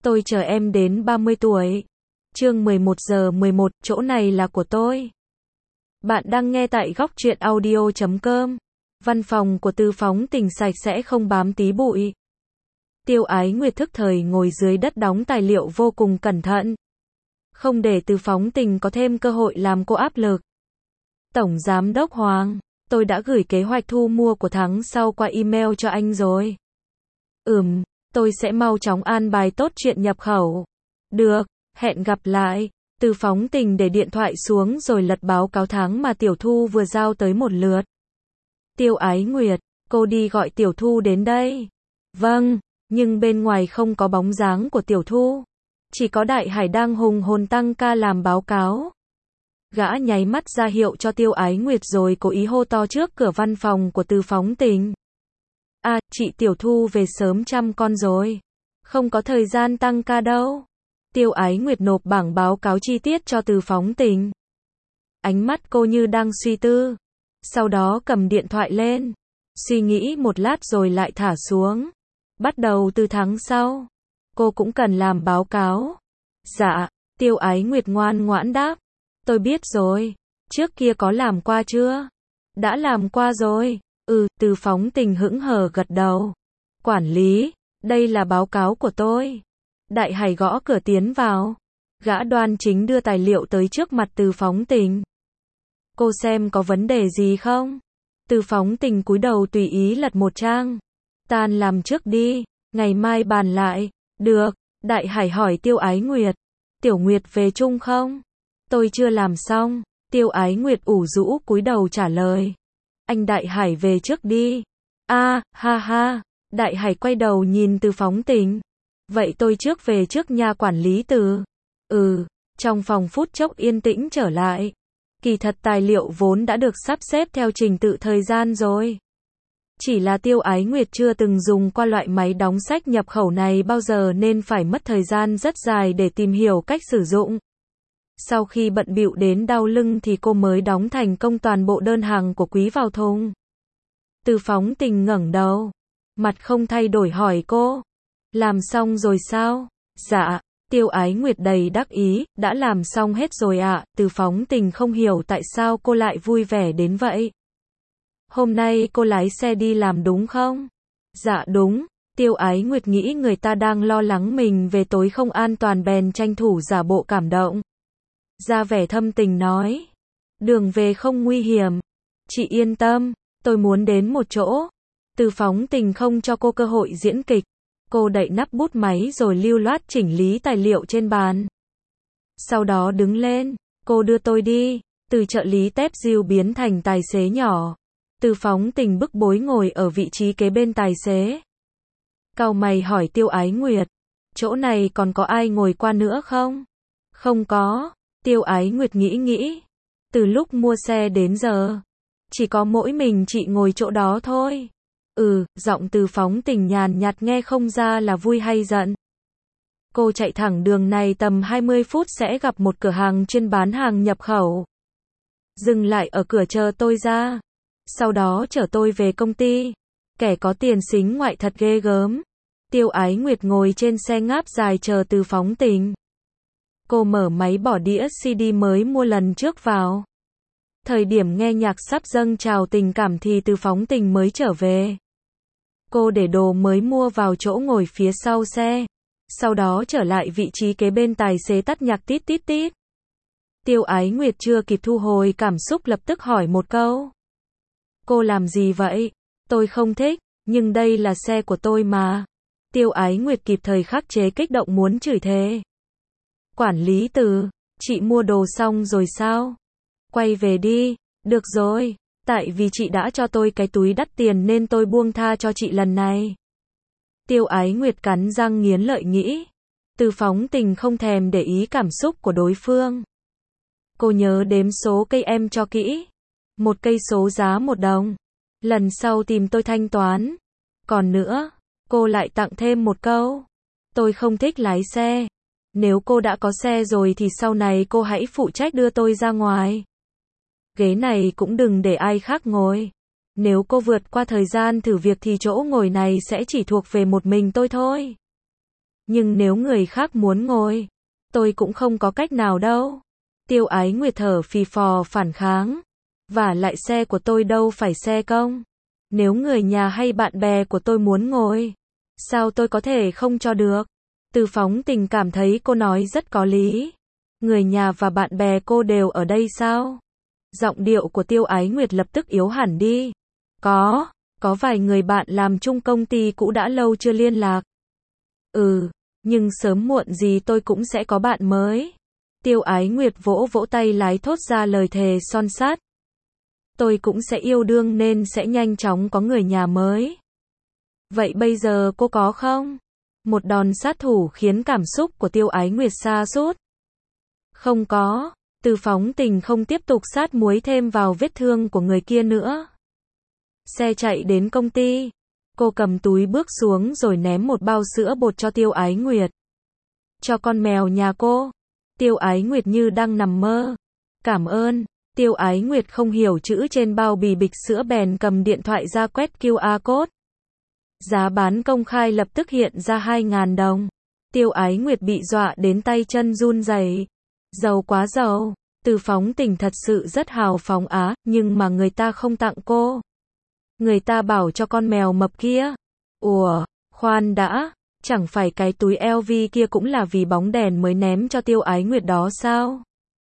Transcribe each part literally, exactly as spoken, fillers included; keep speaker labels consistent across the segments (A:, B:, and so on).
A: Tôi chờ em đến ba mươi tuổi. Chương mười một giờ mười một, chỗ này là của tôi. Bạn đang nghe tại góc truyện audio chấm com. Văn phòng của Từ Phóng Tình sạch sẽ không bám tí bụi. Tiêu Ái Nguyệt thức thời ngồi dưới đất đóng tài liệu vô cùng cẩn thận. Không để Từ Phóng Tình có thêm cơ hội làm cô áp lực. Tổng Giám đốc Hoàng, tôi đã gửi kế hoạch thu mua của tháng sau qua email cho anh rồi. Ừm, tôi sẽ mau chóng an bài tốt chuyện nhập khẩu. Được, hẹn gặp lại. Từ Phóng Tình để điện thoại xuống rồi lật báo cáo tháng mà Tiểu Thu vừa giao tới một lượt. Tiêu Ái Nguyệt, cô đi gọi Tiểu Thu đến đây. Vâng, nhưng bên ngoài không có bóng dáng của Tiểu Thu. Chỉ có Đại Hải đang hùng hồn tăng ca làm báo cáo. Gã nháy mắt ra hiệu cho Tiêu Ái Nguyệt rồi cố ý hô to trước cửa văn phòng của Từ Phóng Tình. À, chị Tiểu Thu về sớm chăm con rồi. Không có thời gian tăng ca đâu. Tiêu Ái Nguyệt nộp bảng báo cáo chi tiết cho Từ Phóng Tình. Ánh mắt cô như đang suy tư. Sau đó cầm điện thoại lên. Suy nghĩ một lát rồi lại thả xuống. Bắt đầu từ tháng sau. Cô cũng cần làm báo cáo. Dạ, Tiêu Ái Nguyệt ngoan ngoãn đáp. Tôi biết rồi. Trước kia có làm qua chưa? Đã làm qua rồi. Ừ, Từ Phóng Tình hững hờ gật đầu. Quản lý, đây là báo cáo của tôi. Đại Hải gõ cửa tiến vào. Gã đoan chính đưa tài liệu tới trước mặt Từ Phóng Tình. Cô xem có vấn đề gì không? Từ Phóng Tình cúi đầu tùy ý lật một trang. Tan làm trước đi, ngày mai bàn lại. Được, Đại Hải hỏi Tiêu Ái Nguyệt. Tiểu Nguyệt về chung không? Tôi chưa làm xong. Tiêu Ái Nguyệt ủ rũ cúi đầu trả lời. Anh Đại Hải về trước đi. A, à, ha ha. Đại Hải quay đầu nhìn Từ Phóng Tình. Vậy tôi trước về trước nha quản lý Từ. Ừ, trong phòng phút chốc yên tĩnh trở lại. Kỳ thật tài liệu vốn đã được sắp xếp theo trình tự thời gian rồi. Chỉ là Tiêu Ái Nguyệt chưa từng dùng qua loại máy đóng sách nhập khẩu này bao giờ nên phải mất thời gian rất dài để tìm hiểu cách sử dụng. Sau khi bận bịu đến đau lưng thì cô mới đóng thành công toàn bộ đơn hàng của quý vào thùng. Từ Phóng Tình ngẩng đầu. Mặt không thay đổi hỏi cô. Làm xong rồi sao? Dạ. Tiêu Ái Nguyệt đầy đắc ý. Đã làm xong hết rồi ạ. À. Từ Phóng Tình không hiểu tại sao cô lại vui vẻ đến vậy. Hôm nay cô lái xe đi làm đúng không? Dạ đúng. Tiêu Ái Nguyệt nghĩ người ta đang lo lắng mình về tối không an toàn bèn tranh thủ giả bộ cảm động. Ra vẻ thâm tình nói. Đường về không nguy hiểm. Chị yên tâm, tôi muốn đến một chỗ. Từ Phóng Tình không cho cô cơ hội diễn kịch. Cô đậy nắp bút máy rồi lưu loát chỉnh lý tài liệu trên bàn. Sau đó đứng lên. Cô đưa tôi đi. Từ trợ lý tép diêu biến thành tài xế nhỏ. Từ Phóng Tình bức bối ngồi ở vị trí kế bên tài xế. Cau mày hỏi Tiêu Ái Nguyệt. Chỗ này còn có ai ngồi qua nữa không? Không có. Tiêu Ái Nguyệt nghĩ nghĩ. Từ lúc mua xe đến giờ, chỉ có mỗi mình chị ngồi chỗ đó thôi. Ừ, giọng Từ Phóng Tình nhàn nhạt nghe không ra là vui hay giận. Cô chạy thẳng đường này tầm hai mươi phút sẽ gặp một cửa hàng chuyên bán hàng nhập khẩu. Dừng lại ở cửa chờ tôi ra. Sau đó chở tôi về công ty. Kẻ có tiền xính ngoại thật ghê gớm. Tiêu Ái Nguyệt ngồi trên xe ngáp dài chờ Từ Phóng Tình. Cô mở máy bỏ đĩa xê đê mới mua lần trước vào. Thời điểm nghe nhạc sắp dâng trào tình cảm thì Từ Phóng Tình mới trở về. Cô để đồ mới mua vào chỗ ngồi phía sau xe. Sau đó trở lại vị trí kế bên tài xế tắt nhạc tít tít tít. Tiêu Ái Nguyệt chưa kịp thu hồi cảm xúc lập tức hỏi một câu. Cô làm gì vậy? Tôi không thích, nhưng đây là xe của tôi mà. Tiêu Ái Nguyệt kịp thời khắc chế kích động muốn chửi thề. Quản lý Từ, chị mua đồ xong rồi sao? Quay về đi. Được rồi, tại vì chị đã cho tôi cái túi đắt tiền nên tôi buông tha cho chị lần này. Tiêu Ái Nguyệt cắn răng nghiến lợi nghĩ. Từ Phóng Tình không thèm để ý cảm xúc của đối phương. Cô nhớ đếm số cây em cho kỹ. Một cây số giá một đồng. Lần sau tìm tôi thanh toán. Còn nữa, cô lại tặng thêm một câu. Tôi không thích lái xe. Nếu cô đã có xe rồi thì sau này cô hãy phụ trách đưa tôi ra ngoài. Ghế này cũng đừng để ai khác ngồi. Nếu cô vượt qua thời gian thử việc thì chỗ ngồi này sẽ chỉ thuộc về một mình tôi thôi. Nhưng nếu người khác muốn ngồi, tôi cũng không có cách nào đâu. Tiêu Ái Nguyệt thở phì phò phản kháng. Và lại xe của tôi đâu phải xe công. Nếu người nhà hay bạn bè của tôi muốn ngồi, sao tôi có thể không cho được? Từ Phóng Tình cảm thấy cô nói rất có lý. Người nhà và bạn bè cô đều ở đây sao? Giọng điệu của Tiêu Ái Nguyệt lập tức yếu hẳn đi. Có, có vài người bạn làm chung công ty cũ đã lâu chưa liên lạc. Ừ, nhưng sớm muộn gì tôi cũng sẽ có bạn mới. Tiêu Ái Nguyệt vỗ vỗ tay lái thốt ra lời thề son sắt. Tôi cũng sẽ yêu đương nên sẽ nhanh chóng có người nhà mới. Vậy bây giờ cô có không? Một đòn sát thủ khiến cảm xúc của Tiêu Ái Nguyệt sa sút. Không có. Từ Phóng Tình không tiếp tục sát muối thêm vào vết thương của người kia nữa. Xe chạy đến công ty. Cô cầm túi bước xuống rồi ném một bao sữa bột cho Tiêu Ái Nguyệt. Cho con mèo nhà cô. Tiêu Ái Nguyệt như đang nằm mơ. Cảm ơn. Tiêu Ái Nguyệt không hiểu chữ trên bao bì bịch sữa bèn cầm điện thoại ra quét quy rờ code. Giá bán công khai lập tức hiện ra hai nghìn đồng. Tiêu Ái Nguyệt bị dọa đến tay chân run rẩy. Giàu quá giàu. Từ Phóng Tình thật sự rất hào phóng á, nhưng mà người ta không tặng cô. Người ta bảo cho con mèo mập kia. Ủa, khoan đã, chẳng phải cái túi lờ vê kia cũng là vì bóng đèn mới ném cho Tiêu Ái Nguyệt đó sao?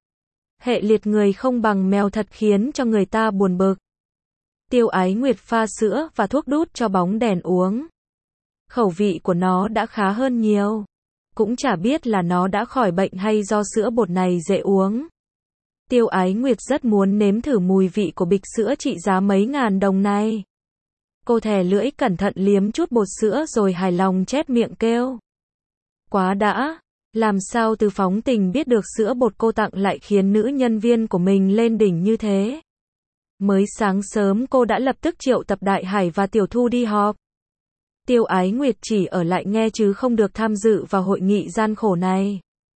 A: Hệ liệt người không bằng mèo thật khiến cho người ta buồn bực. Tiêu Ái Nguyệt pha sữa và thuốc đút cho bóng đèn uống. Khẩu vị của nó đã khá hơn nhiều. Cũng chả biết là nó đã khỏi bệnh hay do sữa bột này dễ uống. Tiêu Ái Nguyệt rất muốn nếm thử mùi vị của bịch sữa trị giá mấy ngàn đồng này. Cô thè lưỡi cẩn thận liếm chút bột sữa rồi hài lòng chép miệng kêu. Quá đã, làm sao Từ Phóng Tình biết được sữa bột cô tặng lại khiến nữ nhân viên của mình lên đỉnh như thế. Mới sáng sớm cô đã lập tức triệu tập Đại Hải và Tiểu Thu đi họp. Tiêu Ái Nguyệt chỉ ở lại nghe chứ không được tham dự vào hội nghị gian khổ này.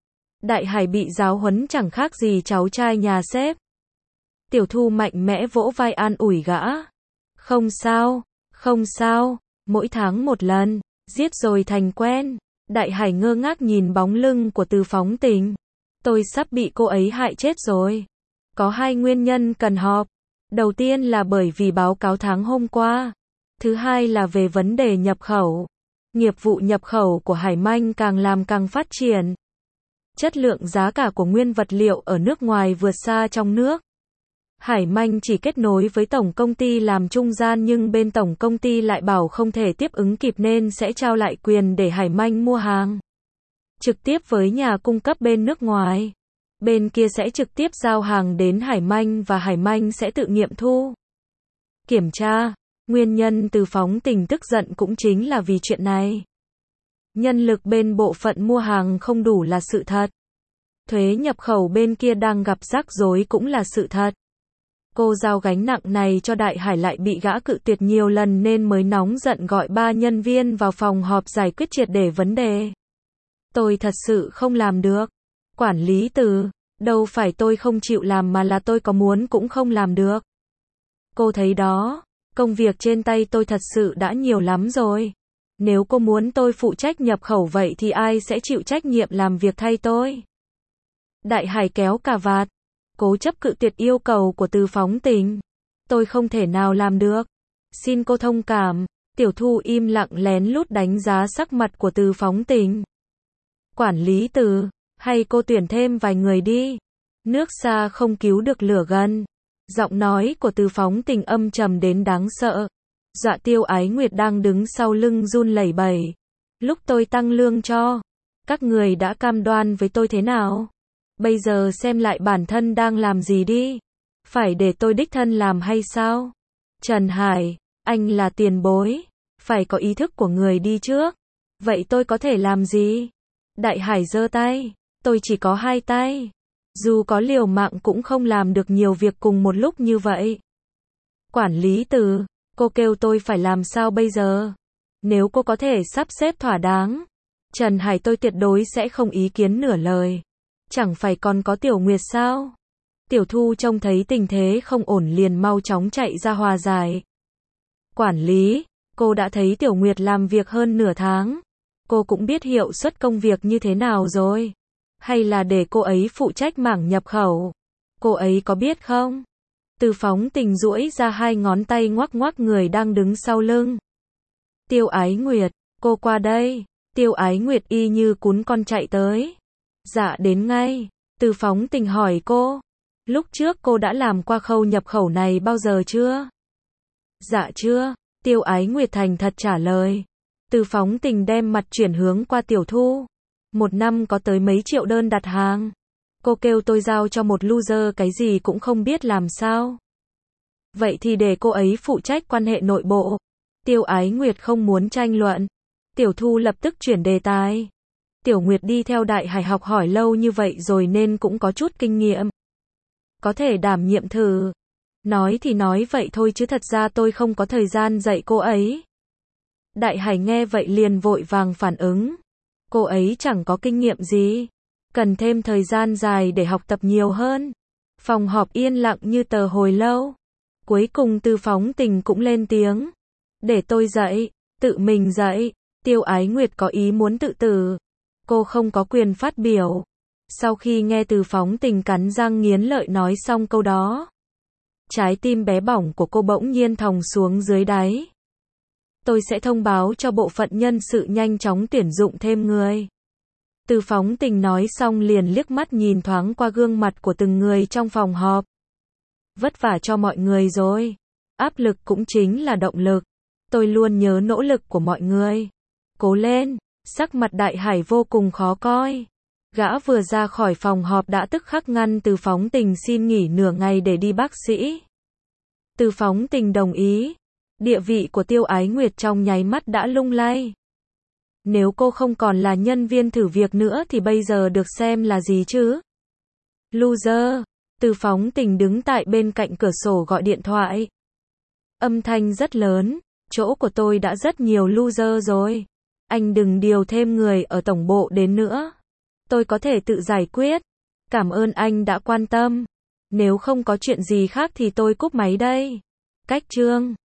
A: Đại Hải bị giáo huấn chẳng khác gì cháu trai nhà sếp. Tiểu Thu mạnh mẽ vỗ vai an ủi gã. Không sao, không sao, mỗi tháng một lần, giết rồi thành quen. Đại Hải ngơ ngác nhìn bóng lưng của Từ Phóng Tình. Tôi sắp bị cô ấy hại chết rồi. Có hai nguyên nhân cần họp. Đầu tiên là bởi vì báo cáo tháng hôm qua. Thứ hai là về vấn đề nhập khẩu. Nghiệp vụ nhập khẩu của Hải Manh càng làm càng phát triển. Chất lượng giá cả của nguyên vật liệu ở nước ngoài vượt xa trong nước. Hải Manh chỉ kết nối với tổng công ty làm trung gian nhưng bên tổng công ty lại bảo không thể tiếp ứng kịp nên sẽ trao lại quyền để Hải Manh mua hàng trực tiếp với nhà cung cấp bên nước ngoài. Bên kia sẽ trực tiếp giao hàng đến Hải Manh và Hải Manh sẽ tự nghiệm thu. Kiểm tra. Nguyên nhân Từ Phóng Tình tức giận cũng chính là vì chuyện này. Nhân lực bên bộ phận mua hàng không đủ là sự thật. Thuế nhập khẩu bên kia đang gặp rắc rối cũng là sự thật. Cô giao gánh nặng này cho Đại Hải lại bị gã cự tuyệt nhiều lần nên mới nóng giận gọi ba nhân viên vào phòng họp giải quyết triệt để vấn đề. Tôi thật sự không làm được. Quản lý Từ, đâu phải tôi không chịu làm mà là tôi có muốn cũng không làm được. Cô thấy đó, công việc trên tay tôi thật sự đã nhiều lắm rồi. Nếu cô muốn tôi phụ trách nhập khẩu vậy thì ai sẽ chịu trách nhiệm làm việc thay tôi? Đại Hải kéo cà vạt, cố chấp cự tuyệt yêu cầu của Từ Phóng Tình. Tôi không thể nào làm được. Xin cô thông cảm. Tiểu Thu im lặng lén lút đánh giá sắc mặt của Từ Phóng Tình. Quản lý Từ, hay cô tuyển thêm vài người đi. Nước xa không cứu được lửa gần. Giọng nói của Từ Phóng Tình âm trầm đến đáng sợ. Dọa Tiêu Ái Nguyệt đang đứng sau lưng run lẩy bẩy. Lúc tôi tăng lương cho, các người đã cam đoan với tôi thế nào? Bây giờ xem lại bản thân đang làm gì đi. Phải để tôi đích thân làm hay sao? Trần Hải, anh là tiền bối. Phải có ý thức của người đi trước. Vậy tôi có thể làm gì? Đại Hải giơ tay. Tôi chỉ có hai tay. Dù có liều mạng cũng không làm được nhiều việc cùng một lúc như vậy. Quản lý Từ, cô kêu tôi phải làm sao bây giờ? Nếu cô có thể sắp xếp thỏa đáng, Trần Hải tôi tuyệt đối sẽ không ý kiến nửa lời. Chẳng phải còn có Tiểu Nguyệt sao? Tiểu Thu trông thấy tình thế không ổn liền mau chóng chạy ra hòa giải. Quản lý, cô đã thấy Tiểu Nguyệt làm việc hơn nửa tháng. Cô cũng biết hiệu suất công việc như thế nào rồi. Hay là để cô ấy phụ trách mảng nhập khẩu? Cô ấy có biết không? Từ Phóng Tình duỗi ra hai ngón tay ngoắc ngoắc người đang đứng sau lưng. Tiêu Ái Nguyệt, cô qua đây. Tiêu Ái Nguyệt y như cún con chạy tới. Dạ đến ngay. Từ Phóng Tình hỏi cô. Lúc trước cô đã làm qua khâu nhập khẩu này bao giờ chưa? Dạ chưa. Tiêu Ái Nguyệt thành thật trả lời. Từ Phóng Tình đem mặt chuyển hướng qua Tiểu Thu. Một năm có tới mấy triệu đơn đặt hàng. Cô kêu tôi giao cho một loser cái gì cũng không biết làm sao. Vậy thì để cô ấy phụ trách quan hệ nội bộ. Tiêu Ái Nguyệt không muốn tranh luận. Tiểu Thu lập tức chuyển đề tài. Tiểu Nguyệt đi theo Đại Hải học hỏi lâu như vậy rồi nên cũng có chút kinh nghiệm. Có thể đảm nhiệm thử. Nói thì nói vậy thôi chứ thật ra tôi không có thời gian dạy cô ấy. Đại Hải nghe vậy liền vội vàng phản ứng. Cô ấy chẳng có kinh nghiệm gì. Cần thêm thời gian dài để học tập nhiều hơn. Phòng họp yên lặng như tờ hồi lâu. Cuối cùng Từ Phóng Tình cũng lên tiếng. Để tôi dạy. Tự mình dạy. Tiêu Ái Nguyệt có ý muốn tự tử. Cô không có quyền phát biểu. Sau khi nghe Từ Phóng Tình cắn răng nghiến lợi nói xong câu đó, trái tim bé bỏng của cô bỗng nhiên thòng xuống dưới đáy. Tôi sẽ thông báo cho bộ phận nhân sự nhanh chóng tuyển dụng thêm người. Từ Phóng Tình nói xong liền liếc mắt nhìn thoáng qua gương mặt của từng người trong phòng họp. Vất vả cho mọi người rồi. Áp lực cũng chính là động lực. Tôi luôn nhớ nỗ lực của mọi người. Cố lên. Sắc mặt Đại Hải vô cùng khó coi. Gã vừa ra khỏi phòng họp đã tức khắc ngăn Từ Phóng Tình xin nghỉ nửa ngày để đi bác sĩ. Từ Phóng Tình đồng ý. Địa vị của Tiêu Ái Nguyệt trong nháy mắt đã lung lay. Nếu cô không còn là nhân viên thử việc nữa thì bây giờ được xem là gì chứ? Loser. Từ Phóng Tình đứng tại bên cạnh cửa sổ gọi điện thoại. Âm thanh rất lớn. Chỗ của tôi đã rất nhiều loser rồi. Anh đừng điều thêm người ở tổng bộ đến nữa. Tôi có thể tự giải quyết. Cảm ơn anh đã quan tâm. Nếu không có chuyện gì khác thì tôi cúp máy đây. Cách chương